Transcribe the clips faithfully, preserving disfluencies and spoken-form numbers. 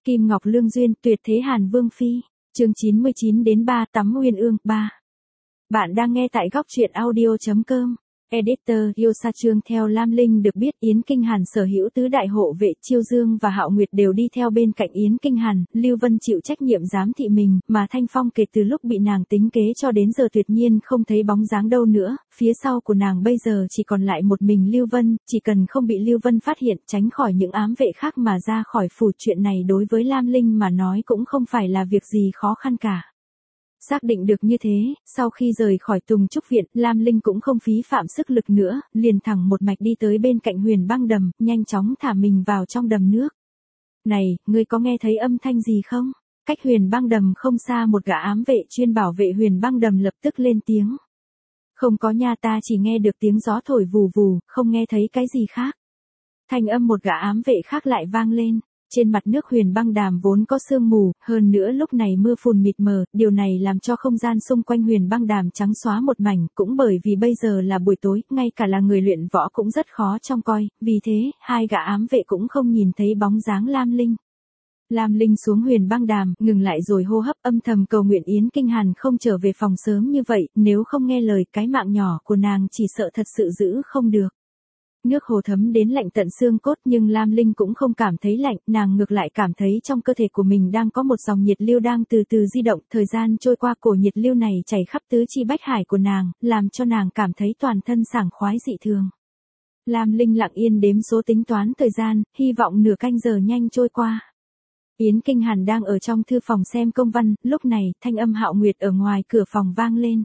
Kim Ngọc Lương Duyên, tuyệt thế Hàn Vương Phi, chương chín mươi chín đến ba tắm Uyên Ương, ba. Bạn đang nghe tại góc truyện audio chấm com. Editor, yêu sa chương. Theo Lam Linh được biết, Yến Kinh Hàn sở hữu tứ đại hộ vệ, Chiêu Dương và Hạo Nguyệt đều đi theo bên cạnh Yến Kinh Hàn, Lưu Vân chịu trách nhiệm giám thị mình, mà Thanh Phong kể từ lúc bị nàng tính kế cho đến giờ tuyệt nhiên không thấy bóng dáng đâu nữa, phía sau của nàng bây giờ chỉ còn lại một mình Lưu Vân, chỉ cần không bị Lưu Vân phát hiện, tránh khỏi những ám vệ khác mà ra khỏi phủ, chuyện này đối với Lam Linh mà nói cũng không phải là việc gì khó khăn cả. Xác định được như thế, sau khi rời khỏi Tùng Trúc Viện, Lam Linh cũng không phí phạm sức lực nữa, liền thẳng một mạch đi tới bên cạnh Huyền Băng Đầm, nhanh chóng thả mình vào trong đầm nước. Này, ngươi có nghe thấy âm thanh gì không? Cách Huyền Băng Đầm không xa, một gã ám vệ chuyên bảo vệ Huyền Băng Đầm lập tức lên tiếng. Không có nha, ta chỉ nghe được tiếng gió thổi vù vù, không nghe thấy cái gì khác. Thanh âm một gã ám vệ khác lại vang lên. Trên mặt nước Huyền Băng Đàm vốn có sương mù, hơn nữa lúc này mưa phùn mịt mờ, điều này làm cho không gian xung quanh Huyền Băng Đàm trắng xóa một mảnh, cũng bởi vì bây giờ là buổi tối, ngay cả là người luyện võ cũng rất khó trông coi, vì thế, hai gã ám vệ cũng không nhìn thấy bóng dáng Lam Linh. Lam Linh xuống Huyền Băng Đàm, ngừng lại rồi hô hấp, âm thầm cầu nguyện Yến Kinh Hàn không trở về phòng sớm như vậy, nếu không nghe lời, cái mạng nhỏ của nàng chỉ sợ thật sự giữ không được. Nước hồ thấm đến lạnh tận xương cốt, nhưng Lam Linh cũng không cảm thấy lạnh, nàng ngược lại cảm thấy trong cơ thể của mình đang có một dòng nhiệt lưu đang từ từ di động, thời gian trôi qua, cổ nhiệt lưu này chảy khắp tứ chi bách hải của nàng, làm cho nàng cảm thấy toàn thân sảng khoái dị thường. Lam Linh lặng yên đếm số, tính toán thời gian, hy vọng nửa canh giờ nhanh trôi qua. Yến Kinh Hàn đang ở trong thư phòng xem công văn, lúc này, thanh âm Hạo Nguyệt ở ngoài cửa phòng vang lên.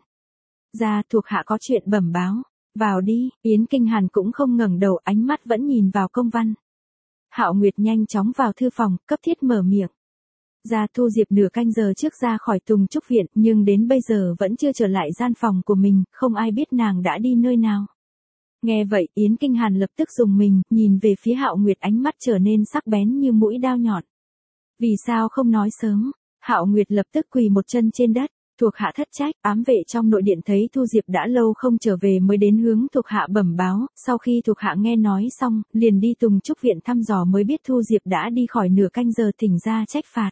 Ra, thuộc hạ có chuyện bẩm báo. Vào đi. Yến Kinh Hàn cũng không ngẩng đầu, ánh mắt vẫn nhìn vào công văn. Hạo Nguyệt nhanh chóng vào thư phòng, cấp thiết mở miệng. Gia Thu Diệp nửa canh giờ trước ra khỏi Tùng Trúc Viện, nhưng đến bây giờ vẫn chưa trở lại gian phòng của mình, không ai biết nàng đã đi nơi nào. Nghe vậy, Yến Kinh Hàn lập tức rùng mình, nhìn về phía Hạo Nguyệt, ánh mắt trở nên sắc bén như mũi đao nhọn. Vì sao không nói sớm? Hạo Nguyệt lập tức quỳ một chân trên đất. Thuộc hạ thất trách. Ám vệ trong nội điện thấy Thu Diệp đã lâu không trở về mới đến hướng thuộc hạ bẩm báo, sau khi thuộc hạ nghe nói xong, liền đi Tùng Trúc Viện thăm dò mới biết Thu Diệp đã đi khỏi nửa canh giờ, thỉnh ra trách phạt.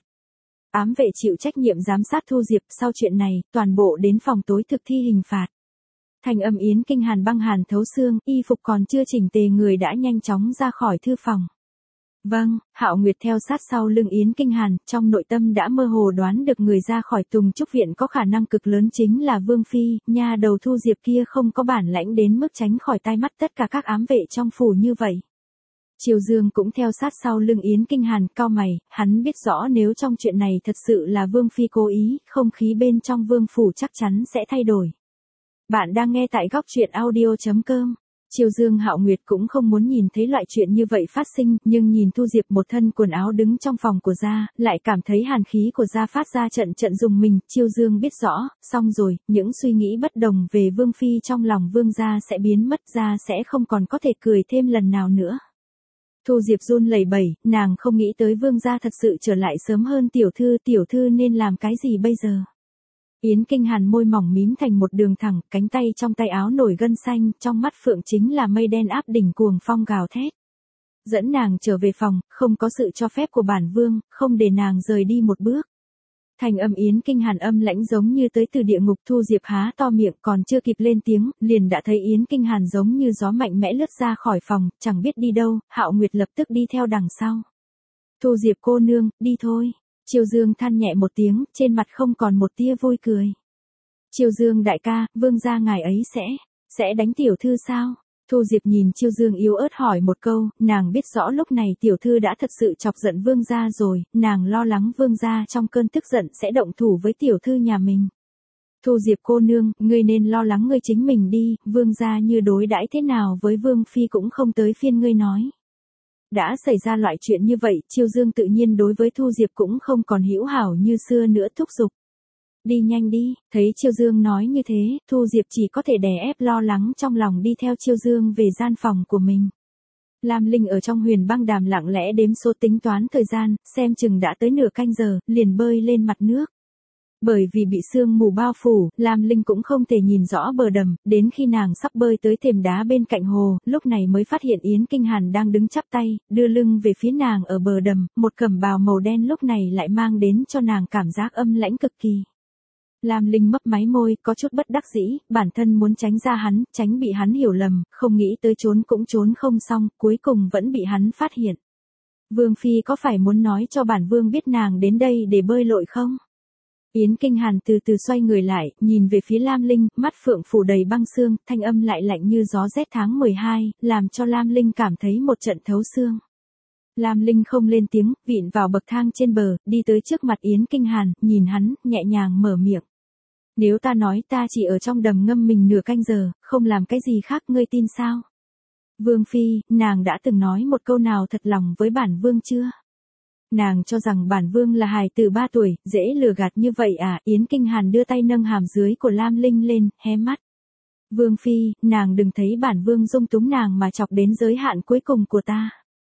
Ám vệ chịu trách nhiệm giám sát Thu Diệp, sau chuyện này, toàn bộ đến phòng tối thực thi hình phạt. Thành âm Yến Kinh Hàn băng hàn thấu xương, y phục còn chưa chỉnh tề người đã nhanh chóng ra khỏi thư phòng. Vâng. Hạo Nguyệt theo sát sau lưng Yến Kinh Hàn, trong nội tâm đã mơ hồ đoán được người ra khỏi Tùng Trúc Viện có khả năng cực lớn chính là Vương Phi, nha đầu Thu Diệp kia không có bản lãnh đến mức tránh khỏi tai mắt tất cả các ám vệ trong phủ như vậy. Triều Dương cũng theo sát sau lưng Yến Kinh Hàn, cau mày, hắn biết rõ nếu trong chuyện này thật sự là Vương Phi cố ý, không khí bên trong Vương phủ chắc chắn sẽ thay đổi. Bạn đang nghe tại góc truyện audio chấm com. Triều Dương Hạo Nguyệt cũng không muốn nhìn thấy loại chuyện như vậy phát sinh, nhưng nhìn Thu Diệp một thân quần áo đứng trong phòng của gia, lại cảm thấy hàn khí của gia phát ra trận trận rùng mình. Triều Dương biết rõ, xong rồi, những suy nghĩ bất đồng về Vương Phi trong lòng Vương gia sẽ biến mất, gia sẽ không còn có thể cười thêm lần nào nữa. Thu Diệp run lẩy bẩy, nàng không nghĩ tới Vương gia thật sự trở lại sớm hơn tiểu thư, tiểu thư nên làm cái gì bây giờ? Yến Kinh Hàn môi mỏng mím thành một đường thẳng, cánh tay trong tay áo nổi gân xanh, trong mắt phượng chính là mây đen áp đỉnh, cuồng phong gào thét. Dẫn nàng trở về phòng, không có sự cho phép của bản vương, không để nàng rời đi một bước. Thành âm Yến Kinh Hàn âm lãnh giống như tới từ địa ngục. Thu Diệp há to miệng, còn chưa kịp lên tiếng, liền đã thấy Yến Kinh Hàn giống như gió mạnh mẽ lướt ra khỏi phòng, chẳng biết đi đâu. Hạo Nguyệt lập tức đi theo đằng sau. Thu Diệp cô nương, đi thôi. Triều Dương than nhẹ một tiếng, trên mặt không còn một tia vui cười. Triều Dương đại ca, vương gia ngài ấy sẽ, sẽ đánh tiểu thư sao? Thu Diệp nhìn Triều Dương yếu ớt hỏi một câu, nàng biết rõ lúc này tiểu thư đã thật sự chọc giận vương gia rồi, nàng lo lắng vương gia trong cơn tức giận sẽ động thủ với tiểu thư nhà mình. Thu Diệp cô nương, ngươi nên lo lắng ngươi chính mình đi, vương gia như đối đãi thế nào với Vương Phi cũng không tới phiên ngươi nói. Đã xảy ra loại chuyện như vậy, Triều Dương tự nhiên đối với Thu Diệp cũng không còn hữu hảo như xưa nữa, thúc giục. Đi nhanh đi. Thấy Triều Dương nói như thế, Thu Diệp chỉ có thể đè ép lo lắng trong lòng đi theo Triều Dương về gian phòng của mình. Lam Linh ở trong Huyền Băng Đàm lặng lẽ đếm số, tính toán thời gian, xem chừng đã tới nửa canh giờ, liền bơi lên mặt nước. Bởi vì bị sương mù bao phủ, Lam Linh cũng không thể nhìn rõ bờ đầm, đến khi nàng sắp bơi tới thềm đá bên cạnh hồ, lúc này mới phát hiện Yến Kinh Hàn đang đứng chắp tay, đưa lưng về phía nàng ở bờ đầm, một cẩm bào màu đen lúc này lại mang đến cho nàng cảm giác âm lãnh cực kỳ. Lam Linh mấp máy môi, có chút bất đắc dĩ, bản thân muốn tránh ra hắn, tránh bị hắn hiểu lầm, không nghĩ tới trốn cũng trốn không xong, cuối cùng vẫn bị hắn phát hiện. Vương Phi có phải muốn nói cho bản Vương biết nàng đến đây để bơi lội không? Yến Kinh Hàn từ từ xoay người lại, nhìn về phía Lam Linh, mắt phượng phủ đầy băng xương, thanh âm lại lạnh như gió rét tháng mười hai, làm cho Lam Linh cảm thấy một trận thấu xương. Lam Linh không lên tiếng, vịn vào bậc thang trên bờ, đi tới trước mặt Yến Kinh Hàn, nhìn hắn, nhẹ nhàng mở miệng. Nếu ta nói ta chỉ ở trong đầm ngâm mình nửa canh giờ, không làm cái gì khác ngươi tin sao? Vương Phi, nàng đã từng nói một câu nào thật lòng với bản Vương chưa? Nàng cho rằng bản Vương là hài tử ba tuổi, dễ lừa gạt như vậy à? Yến Kinh Hàn đưa tay nâng hàm dưới của Lam Linh lên, hé mắt. Vương Phi, nàng đừng thấy bản Vương dung túng nàng mà chọc đến giới hạn cuối cùng của ta.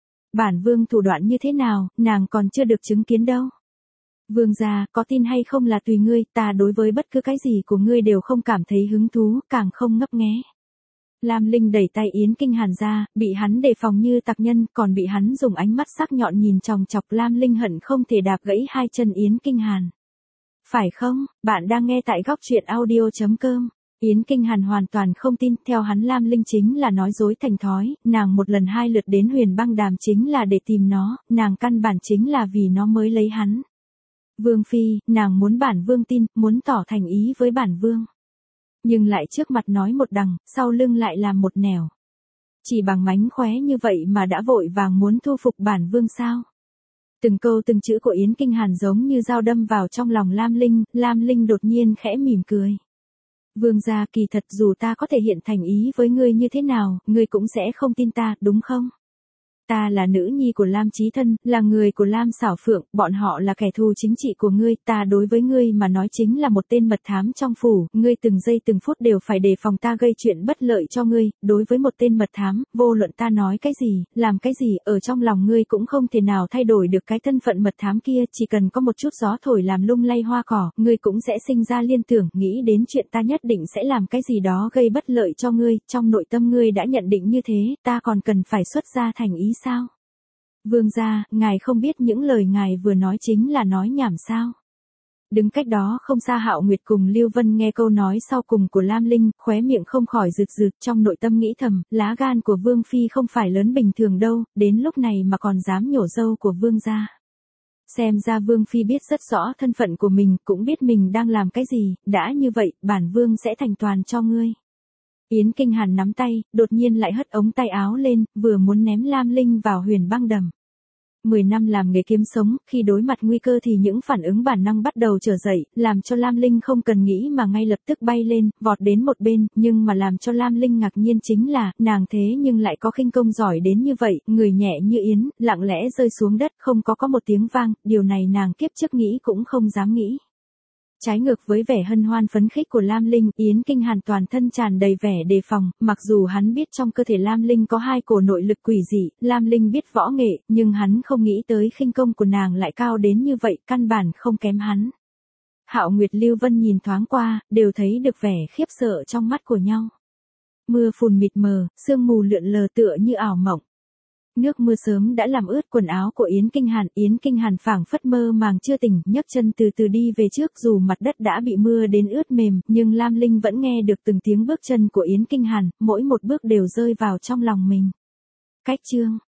Bản Vương thủ đoạn như thế nào, nàng còn chưa được chứng kiến đâu. Vương gia, có tin hay không là tùy ngươi, ta đối với bất cứ cái gì của ngươi đều không cảm thấy hứng thú, càng không ngấp nghé. Lam Linh đẩy tay Yến Kinh Hàn ra, bị hắn đề phòng như tặc nhân, còn bị hắn dùng ánh mắt sắc nhọn nhìn chòng chọc. Lam Linh hận không thể đạp gãy hai chân Yến Kinh Hàn. Phải không, bạn đang nghe tại góc truyện audio chấm com. Yến Kinh Hàn hoàn toàn không tin, theo hắn Lam Linh chính là nói dối thành thói, nàng một lần hai lượt đến Huyền Băng Đàm chính là để tìm nó, nàng căn bản chính là vì nó mới lấy hắn. Vương Phi, nàng muốn bản Vương tin, muốn tỏ thành ý với bản Vương. Nhưng lại trước mặt nói một đằng, sau lưng lại làm một nẻo. Chỉ bằng mánh khóe như vậy mà đã vội vàng muốn thu phục bản Vương sao? Từng câu từng chữ của Yến Kinh Hàn giống như dao đâm vào trong lòng Lam Linh, Lam Linh đột nhiên khẽ mỉm cười. Vương gia, kỳ thật dù ta có thể hiện thành ý với ngươi như thế nào, ngươi cũng sẽ không tin ta, đúng không? Ta là nữ nhi của Lam Chí Thân, là người của Lam Xảo Phượng, bọn họ là kẻ thù chính trị của ngươi, ta đối với ngươi mà nói chính là một tên mật thám trong phủ, ngươi từng giây từng phút đều phải đề phòng ta gây chuyện bất lợi cho ngươi, đối với một tên mật thám, vô luận ta nói cái gì, làm cái gì, ở trong lòng ngươi cũng không thể nào thay đổi được cái thân phận mật thám kia, chỉ cần có một chút gió thổi làm lung lay hoa cỏ, ngươi cũng sẽ sinh ra liên tưởng, nghĩ đến chuyện ta nhất định sẽ làm cái gì đó gây bất lợi cho ngươi, trong nội tâm ngươi đã nhận định như thế, ta còn cần phải xuất ra thành ý sao? Vương gia, ngài không biết những lời ngài vừa nói chính là nói nhảm sao? Đứng cách đó không xa Hạo Nguyệt cùng Lưu Vân nghe câu nói sau cùng của Lam Linh, khóe miệng không khỏi rực rực, trong nội tâm nghĩ thầm, lá gan của Vương Phi không phải lớn bình thường đâu, đến lúc này mà còn dám nhổ râu của Vương gia. Xem ra Vương Phi biết rất rõ thân phận của mình, cũng biết mình đang làm cái gì, đã như vậy, bản Vương sẽ thành toàn cho ngươi. Yến Kinh Hàn nắm tay, đột nhiên lại hất ống tay áo lên, vừa muốn ném Lam Linh vào Huyền Băng Đầm. Mười năm làm nghề kiếm sống, khi đối mặt nguy cơ thì những phản ứng bản năng bắt đầu trở dậy, làm cho Lam Linh không cần nghĩ mà ngay lập tức bay lên, vọt đến một bên, nhưng mà làm cho Lam Linh ngạc nhiên chính là, nàng thế nhưng lại có khinh công giỏi đến như vậy, người nhẹ như yến, lặng lẽ rơi xuống đất, không có có một tiếng vang, điều này nàng kiếp trước nghĩ cũng không dám nghĩ. Trái ngược với vẻ hân hoan phấn khích của Lam Linh, Yến Kinh Hàn toàn thân tràn đầy vẻ đề phòng, mặc dù hắn biết trong cơ thể Lam Linh có hai cổ nội lực quỷ dị, Lam Linh biết võ nghệ, nhưng hắn không nghĩ tới khinh công của nàng lại cao đến như vậy, căn bản không kém hắn. Hạo Nguyệt Lưu Vân nhìn thoáng qua, đều thấy được vẻ khiếp sợ trong mắt của nhau. Mưa phùn mịt mờ, sương mù lượn lờ tựa như ảo mộng. Nước mưa sớm đã làm ướt quần áo của Yến Kinh Hàn, Yến Kinh Hàn phảng phất mơ màng chưa tỉnh, nhấc chân từ từ đi về trước, dù mặt đất đã bị mưa đến ướt mềm, nhưng Lam Linh vẫn nghe được từng tiếng bước chân của Yến Kinh Hàn, mỗi một bước đều rơi vào trong lòng mình. Cách chương